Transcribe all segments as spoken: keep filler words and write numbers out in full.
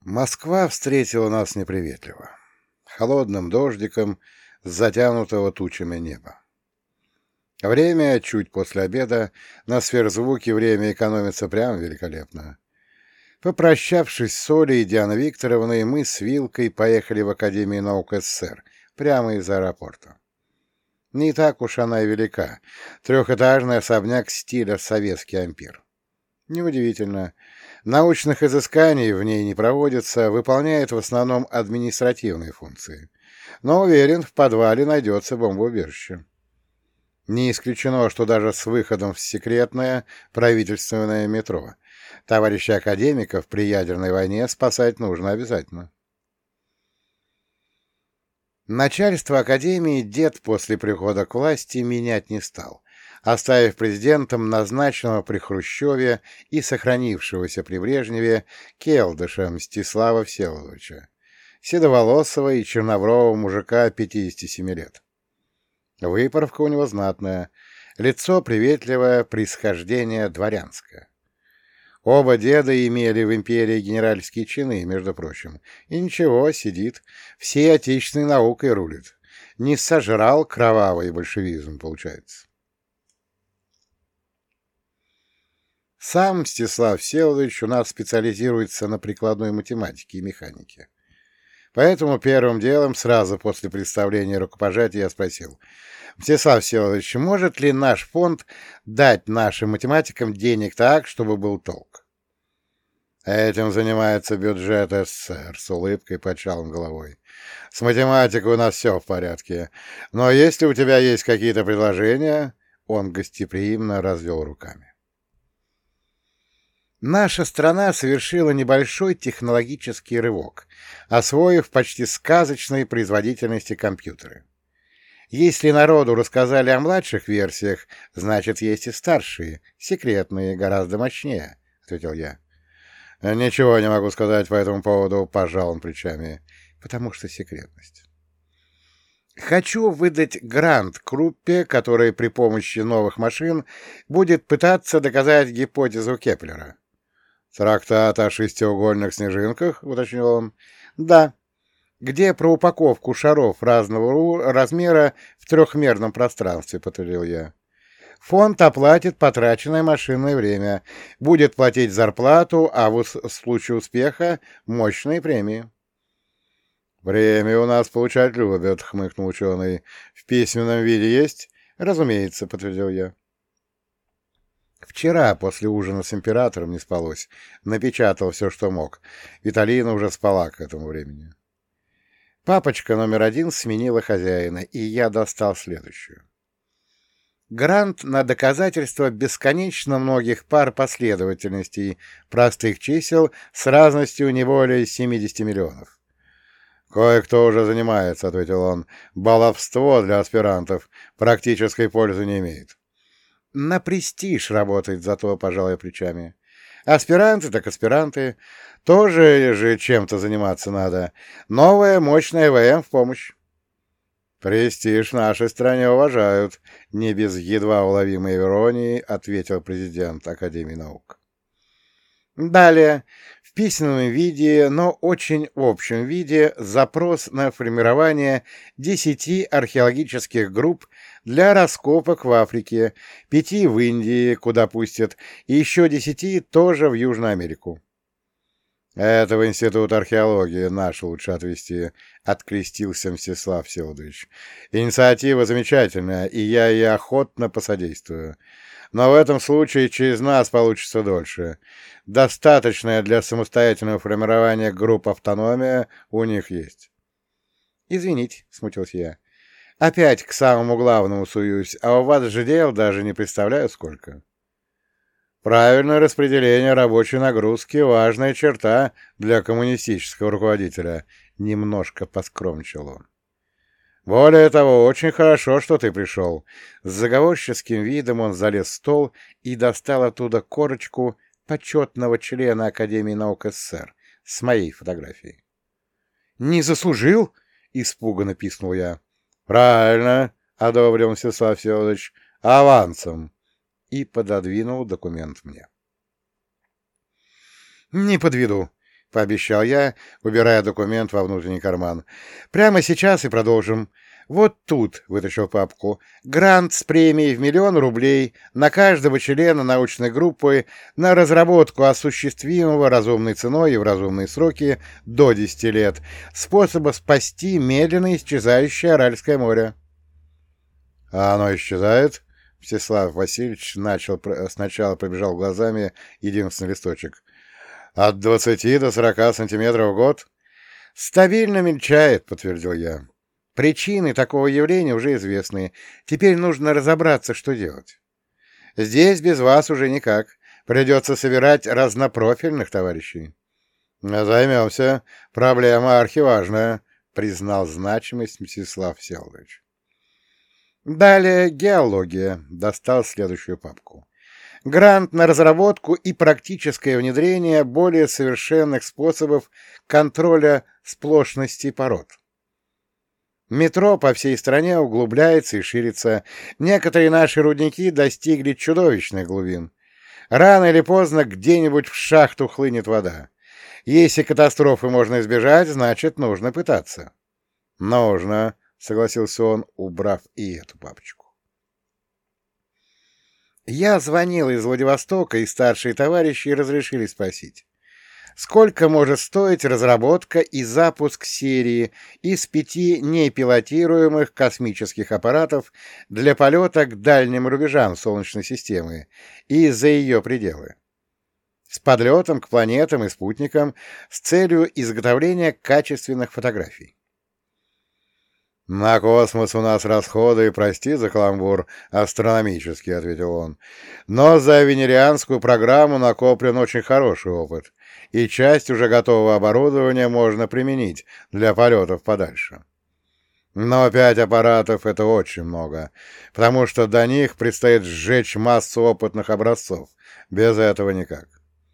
Москва встретила нас неприветливо. Холодным дождиком с затянутого тучами неба. Время чуть после обеда, на сверхзвуке время экономится прям великолепно. Попрощавшись с Олей и Дианой Викторовной, мы с Вилкой поехали в Академию наук СССР, прямо из аэропорта. Не так уж она и велика. Трехэтажный особняк стиля советский ампир. Неудивительно. Научных изысканий в ней не проводится, выполняет в основном административные функции. Но, уверен, в подвале найдется бомбоубежище. Не исключено, что даже с выходом в секретное правительственное метро. Товарища академиков при ядерной войне спасать нужно обязательно. Начальство Академии дед после прихода к власти менять не стал, оставив президентом назначенного при Хрущеве и сохранившегося при Брежневе Келдыша Мстислава Всеволодовича, седоволосого и чернобрового мужика пятидесяти семи лет. Выправка у него знатная, лицо приветливое, происхождение дворянское. Оба деда имели в империи генеральские чины, между прочим. И ничего, сидит, всей отечественной наукой рулит. Не сожрал кровавый большевизм, получается. Сам Мстислав Всеволодович у нас специализируется на прикладной математике и механике. Поэтому первым делом, сразу после представления рукопожатия, я спросил: «Мстислав Всеволодович, может ли наш фонд дать нашим математикам денег так, чтобы был толк?» «Этим занимается бюджет СССР», — с улыбкой покачал он головой. «С математикой у нас все в порядке. Но если у тебя есть какие-то предложения...» Он гостеприимно развел руками. Наша страна совершила небольшой технологический рывок, освоив почти сказочной производительности компьютеры. Если народу рассказали о младших версиях, значит, есть и старшие, секретные, гораздо мощнее, — ответил я. — Ничего не могу сказать по этому поводу, — пожал он плечами, — потому что секретность. Хочу выдать грант группе, которая при помощи новых машин будет пытаться доказать гипотезу Кеплера. — Трактат о шестиугольных снежинках, — уточнил он. — Да. Где про упаковку шаров разного размера в трехмерном пространстве, — подтвердил я. Фонд оплатит потраченное машинное время, будет платить зарплату, а в случае успеха — мощные премии. — Премии у нас получать любят, — хмыкнул ученый. — В письменном виде есть? — Разумеется, — подтвердил я. Вчера после ужина с императором не спалось. Напечатал все, что мог. Виталина уже спала к этому времени. Папочка номер один сменила хозяина, и я достал следующую. Грант на доказательство бесконечно многих пар последовательностей простых чисел с разностью не более семидесяти миллионов. «Кое-кто уже занимается», — ответил он. «Баловство для аспирантов практической пользы не имеет». На престиж работает зато, пожалуй, плечами. Аспиранты так аспиранты. Тоже же чем-то заниматься надо. Новая мощная ВМ в помощь. Престиж в нашей стране уважают, не без едва уловимой иронии, ответил президент Академии наук. Далее, в письменном виде, но очень общем виде, запрос на формирование десяти археологических групп для раскопок в Африке, пяти в Индии, куда пустят, и еще десяти тоже в Южную Америку. «Это в Институт археологии наш лучше отвезти», — открестился Мстислав Всеволодович. «Инициатива замечательная, и я ей охотно посодействую. Но в этом случае через нас получится дольше. Достаточная для самостоятельного формирования групп автономия у них есть». «Извините», — смутился я. «Опять к самому главному суюсь, а у вас же дел даже не представляю сколько». Правильное распределение рабочей нагрузки — важная черта для коммунистического руководителя, — немножко поскромничал он. Более того, очень хорошо, что ты пришел. С заговорческим видом он залез в стол и достал оттуда корочку почетного члена Академии наук СССР с моей фотографией. — Не заслужил? — испуганно пискнул я. — Правильно, — одобрил Мстислав Всеволодович, — авансом. И пододвинул документ мне. «Не подведу», пообещал я, убирая документ во внутренний карман. «Прямо сейчас и продолжим. Вот тут», — вытащил папку, — «грант с премией в миллион рублей на каждого члена научной группы на разработку осуществимого разумной ценой и в разумные сроки до десяти лет способа спасти медленно исчезающее Аральское море». «А оно исчезает?» Всеслав Васильевич начал, сначала пробежал глазами единственный листочек. «От двадцати до сорока сантиметров в год?» «Стабильно мельчает», — подтвердил я. «Причины такого явления уже известны. Теперь нужно разобраться, что делать. Здесь без вас уже никак. Придется собирать разнопрофильных товарищей». «Займемся. Проблема архиважная», — признал значимость Мстислав Всеволодович. Далее геология. Достал следующую папку. Грант на разработку и практическое внедрение более совершенных способов контроля сплошности пород. Метро по всей стране углубляется и ширится. Некоторые наши рудники достигли чудовищных глубин. Рано или поздно где-нибудь в шахту хлынет вода. Если катастрофы можно избежать, значит, нужно пытаться. Нужно. — согласился он, убрав и эту папочку. Я звонил из Владивостока, и старшие товарищи разрешили спросить, сколько может стоить разработка и запуск серии из пяти непилотируемых космических аппаратов для полета к дальним рубежам Солнечной системы и за ее пределы, с подлетом к планетам и спутникам с целью изготовления качественных фотографий. «На космос у нас расходы, прости за каламбур, астрономические», — ответил он. «Но за венерианскую программу накоплен очень хороший опыт, и часть уже готового оборудования можно применить для полетов подальше. Но пять аппаратов — это очень много, потому что до них предстоит сжечь массу опытных образцов. Без этого никак».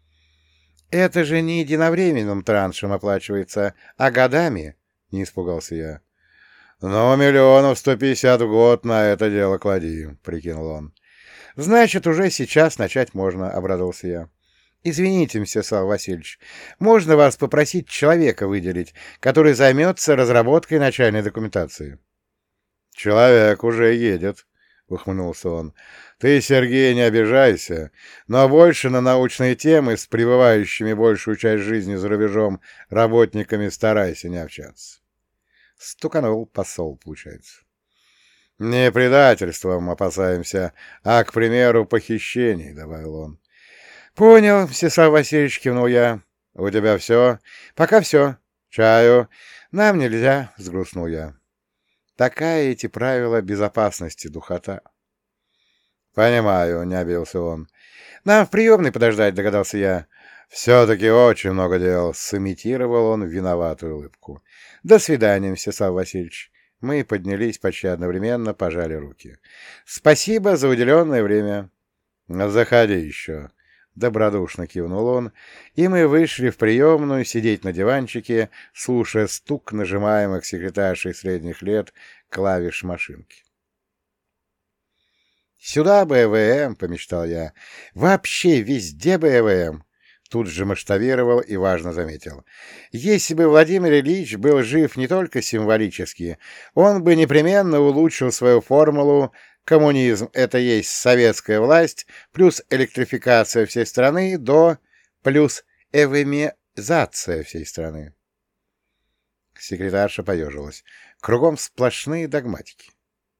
«Это же не единовременным траншем оплачивается, а годами», — не испугался я. «Ну, миллионов сто пятьдесят в год на это дело клади», — прикинул он. «Значит, уже сейчас начать можно», — обрадовался я. «Извините, Мстислав Васильевич, можно вас попросить человека выделить, который займется разработкой начальной документации?» «Человек уже едет», — ухмыльнулся он. «Ты, Сергей, не обижайся, но больше на научные темы с пребывающими большую часть жизни за рубежом работниками старайся не общаться». Стуканул посол, получается. «Не предательством опасаемся, а, к примеру, похищений», — добавил он. «Понял, Всеслав Васильевич», — кивнул я. «У тебя все?» «Пока все. Чаю?» «Нам нельзя», — сгрустнул я. «Такая эти правила безопасности, духота». «Понимаю», — не обиделся он. «Нам в приемной подождать», — догадался я. «Все-таки очень много дел», — сымитировал он виноватую улыбку. «До свидания, Мстислав Васильевич». Мы поднялись почти одновременно, пожали руки. «Спасибо за уделенное время». «Заходи еще», — добродушно кивнул он, и мы вышли в приемную сидеть на диванчике, слушая стук нажимаемых секретаршей средних лет клавиш машинки. «Сюда бы ЭВМ», — помечтал я. «Вообще везде бы ЭВМ». Тут же масштабировал и важно заметил. Если бы Владимир Ильич был жив не только символически, он бы непременно улучшил свою формулу «коммунизм — это есть советская власть плюс электрификация всей страны до плюс эвемизация всей страны». Секретарша поежилась. Кругом сплошные догматики.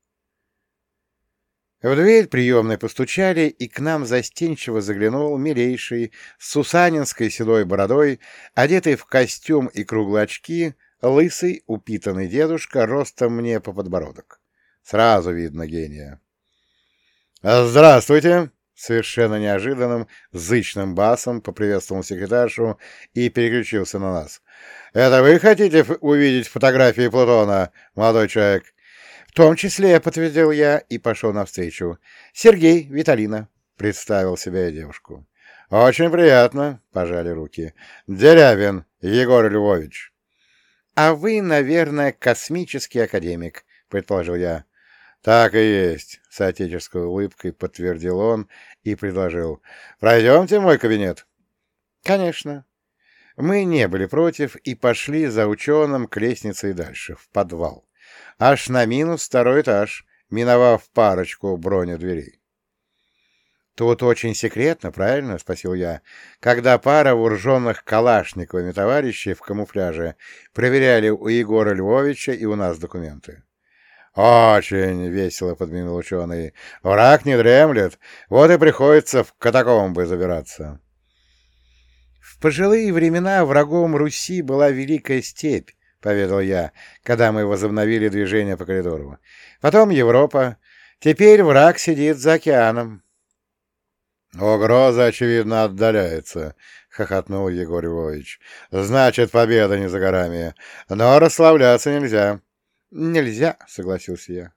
В дверь приемной постучали, и к нам застенчиво заглянул милейший, с сусанинской седой бородой, одетый в костюм и круглые очки, лысый, упитанный дедушка, ростом мне по подбородок. Сразу видно гения. «Здравствуйте!» — совершенно неожиданным, зычным басом поприветствовал секретаршу и переключился на нас. «Это вы хотите увидеть фотографии Плутона, молодой человек?» «В том числе», — подтвердил я и пошел навстречу. «Сергей, Виталина», — представил себя и девушку. «Очень приятно», — пожали руки. «Дерябин Егор Львович». «А вы, наверное, космический академик», — предположил я. «Так и есть», — с отеческой улыбкой подтвердил он и предложил. «Пройдемте в мой кабинет». «Конечно». Мы не были против и пошли за ученым к лестнице и дальше, в подвал. Аж на минус второй этаж, миновав парочку бронедверей. «Тут очень секретно, правильно?» — спросил я, когда пара вооруженных калашниковыми товарищей в камуфляже проверяли у Егора Львовича и у нас документы. «Очень весело», — подмигнул ученый. «Враг не дремлет, вот и приходится в катакомбы забираться». «В пожилые времена врагом Руси была Великая Степь», — поведал я, когда мы возобновили движение по коридору. «Потом Европа. Теперь враг сидит за океаном». «Угроза, очевидно, отдаляется», — хохотнул Егор Львович. «Значит, победа не за горами. Но расслабляться нельзя». «Нельзя», — согласился я.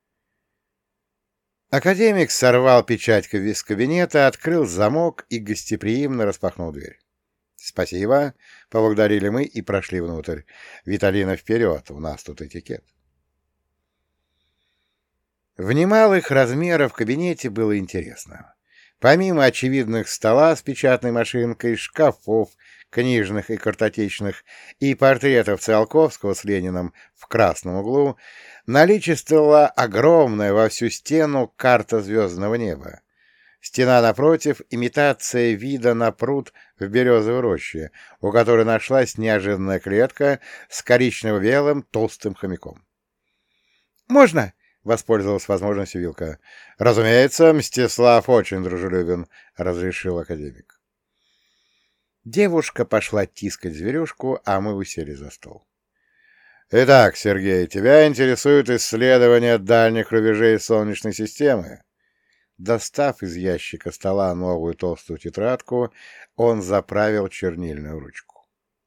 Академик сорвал печать из кабинета, открыл замок и гостеприимно распахнул дверь. «Спасибо», — поблагодарили мы и прошли внутрь. «Виталина, вперед, у нас тут этикет». В немалых размерах в кабинете было интересно. Помимо очевидных стола с печатной машинкой, шкафов, книжных и картотечных, и портретов Циолковского с Лениным в красном углу, наличествовала огромная во всю стену карта звездного неба. Стена напротив — имитация вида на пруд в березовой роще, у которой нашлась неожиданная клетка с коричнево-белым толстым хомяком. «Можно?» — воспользовалась возможностью Вилка. «Разумеется, Мстислав очень дружелюбен», — разрешил академик. Девушка пошла тискать зверюшку, а мы усели за стол. «Итак, Сергей, тебя интересует исследование дальних рубежей Солнечной системы?» Достав из ящика стола новую толстую тетрадку, он заправил чернильную ручку.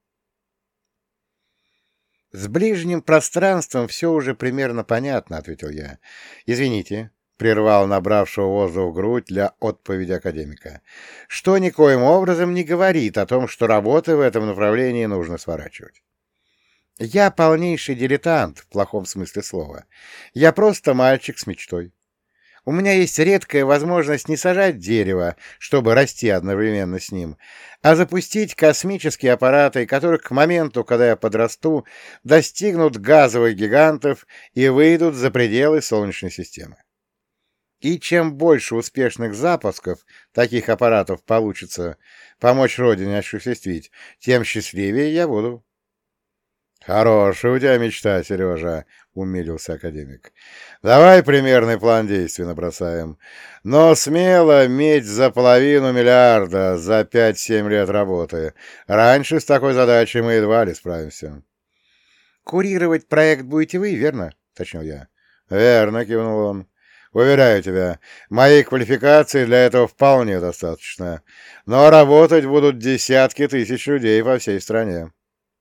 «С ближним пространством все уже примерно понятно», — ответил я. «Извините», — прервал набравшего воздух грудь для отповеди академика, «что никоим образом не говорит о том, что работы в этом направлении нужно сворачивать. Я полнейший дилетант, в плохом смысле слова. Я просто мальчик с мечтой. У меня есть редкая возможность не сажать дерево, чтобы расти одновременно с ним, а запустить космические аппараты, которые к моменту, когда я подрасту, достигнут газовых гигантов и выйдут за пределы Солнечной системы. И чем больше успешных запусков таких аппаратов получится помочь Родине осуществить, тем счастливее я буду». «Хорошая у тебя мечта, Сережа», — умилился академик. «Давай примерный план действий набросаем. Но смело медь за половину миллиарда за пять-семь лет работы. Раньше с такой задачей мы едва ли справимся». «Курировать проект будете вы, верно?» — уточнил я. «Верно», — кивнул он. «Уверяю тебя, моей квалификации для этого вполне достаточно. Но работать будут десятки тысяч людей по всей стране».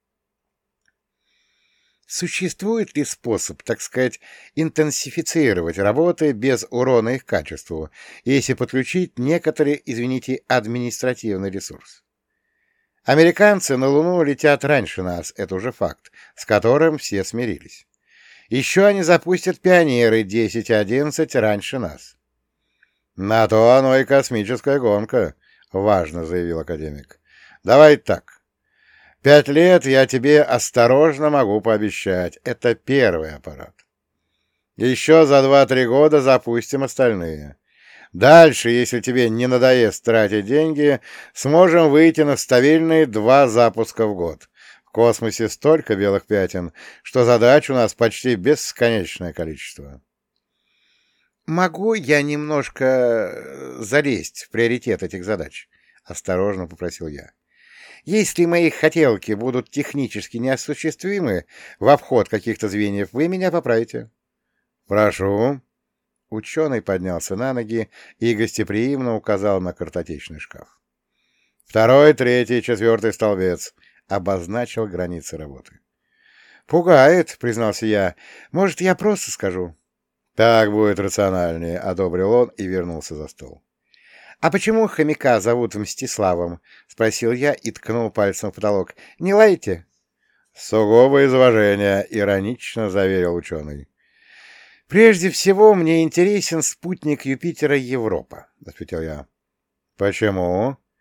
Существует ли способ, так сказать, интенсифицировать работы без урона их качеству, если подключить некоторые, извините, административный ресурс? Американцы на Луну летят раньше нас, это уже факт, с которым все смирились. Еще они запустят «Пионеры» десять одиннадцать раньше нас. «На то оно и космическая гонка», — важно заявил академик. «Давай так. Пять лет я тебе осторожно могу пообещать. Это первый аппарат. Еще за два-три года запустим остальные. Дальше, если тебе не надоест тратить деньги, сможем выйти на стабильные два запуска в год. В космосе столько белых пятен, что задач у нас почти бесконечное количество». «Могу я немножко залезть в приоритет этих задач?» — осторожно попросил я. «Если мои хотелки будут технически неосуществимы в обход каких-то звеньев, вы меня поправите». «Прошу». Ученый поднялся на ноги и гостеприимно указал на картотечный шкаф. «Второй, третий, четвертый столбец», — обозначил границы работы. «Пугает», — признался я. «Может, я просто скажу?» «Так будет рациональнее», — одобрил он и вернулся за стол. «А почему хомяка зовут Мстиславом?» — спросил я и ткнул пальцем в потолок. «Не лаете?» «Сугубо из уважения», — иронично заверил ученый. «Прежде всего, мне интересен спутник Юпитера Европа», — ответил я. «Почему?»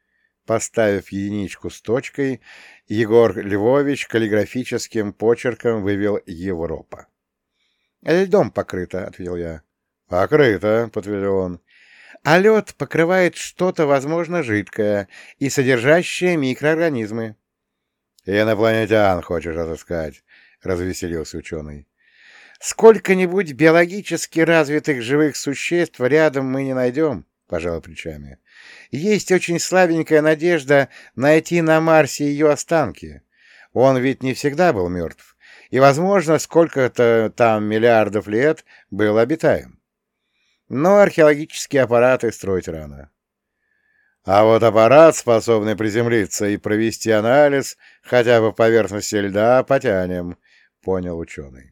Поставив единичку с точкой, Егор Львович каллиграфическим почерком вывел «Европа». «Льдом покрыто», — ответил я. «Покрыто», — подтвердил он. «А лед покрывает что-то, возможно, жидкое и содержащее микроорганизмы». «Инопланетян хочешь отыскать», — развеселился ученый. «Сколько-нибудь биологически развитых живых существ рядом мы не найдем», — пожал плечами. «Есть очень слабенькая надежда найти на Марсе ее останки. Он ведь не всегда был мертв, и, возможно, сколько-то там миллиардов лет был обитаем. Но археологические аппараты строить рано». «А вот аппарат, способный приземлиться и провести анализ хотя бы поверхности льда, потянем», — понял ученый.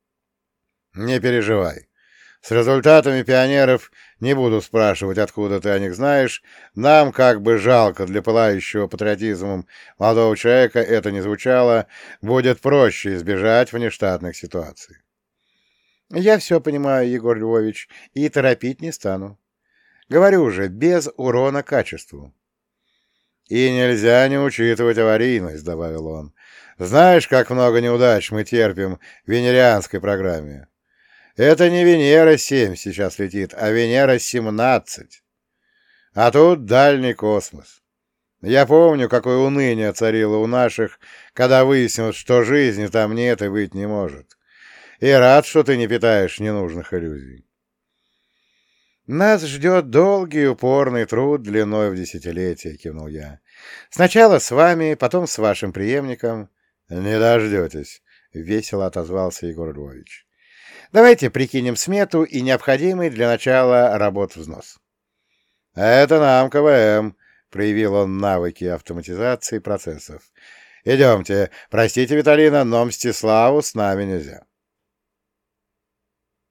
«Не переживай. С результатами пионеров не буду спрашивать, откуда ты о них знаешь. Нам, как бы жалко для пылающего патриотизмом молодого человека это не звучало, будет проще избежать внештатных ситуаций». «Я все понимаю, Егор Львович, и торопить не стану. Говорю же, без урона качеству». «И нельзя не учитывать аварийность», — добавил он. «Знаешь, как много неудач мы терпим в венерианской программе? Это не Венера семь сейчас летит, а Венера семнадцать. А тут дальний космос. Я помню, какое уныние царило у наших, когда выяснилось, что жизни там нет и быть не может. И рад, что ты не питаешь ненужных иллюзий». «Нас ждет долгий упорный труд длиной в десятилетия», — кивнул я. «Сначала с вами, потом с вашим преемником». «Не дождетесь», — весело отозвался Егор Львович. «Давайте прикинем смету и необходимый для начала работ взнос». «Это нам КВМ», — проявил он навыки автоматизации процессов. «Идемте. Простите, Виталина, но Мстиславу с нами нельзя».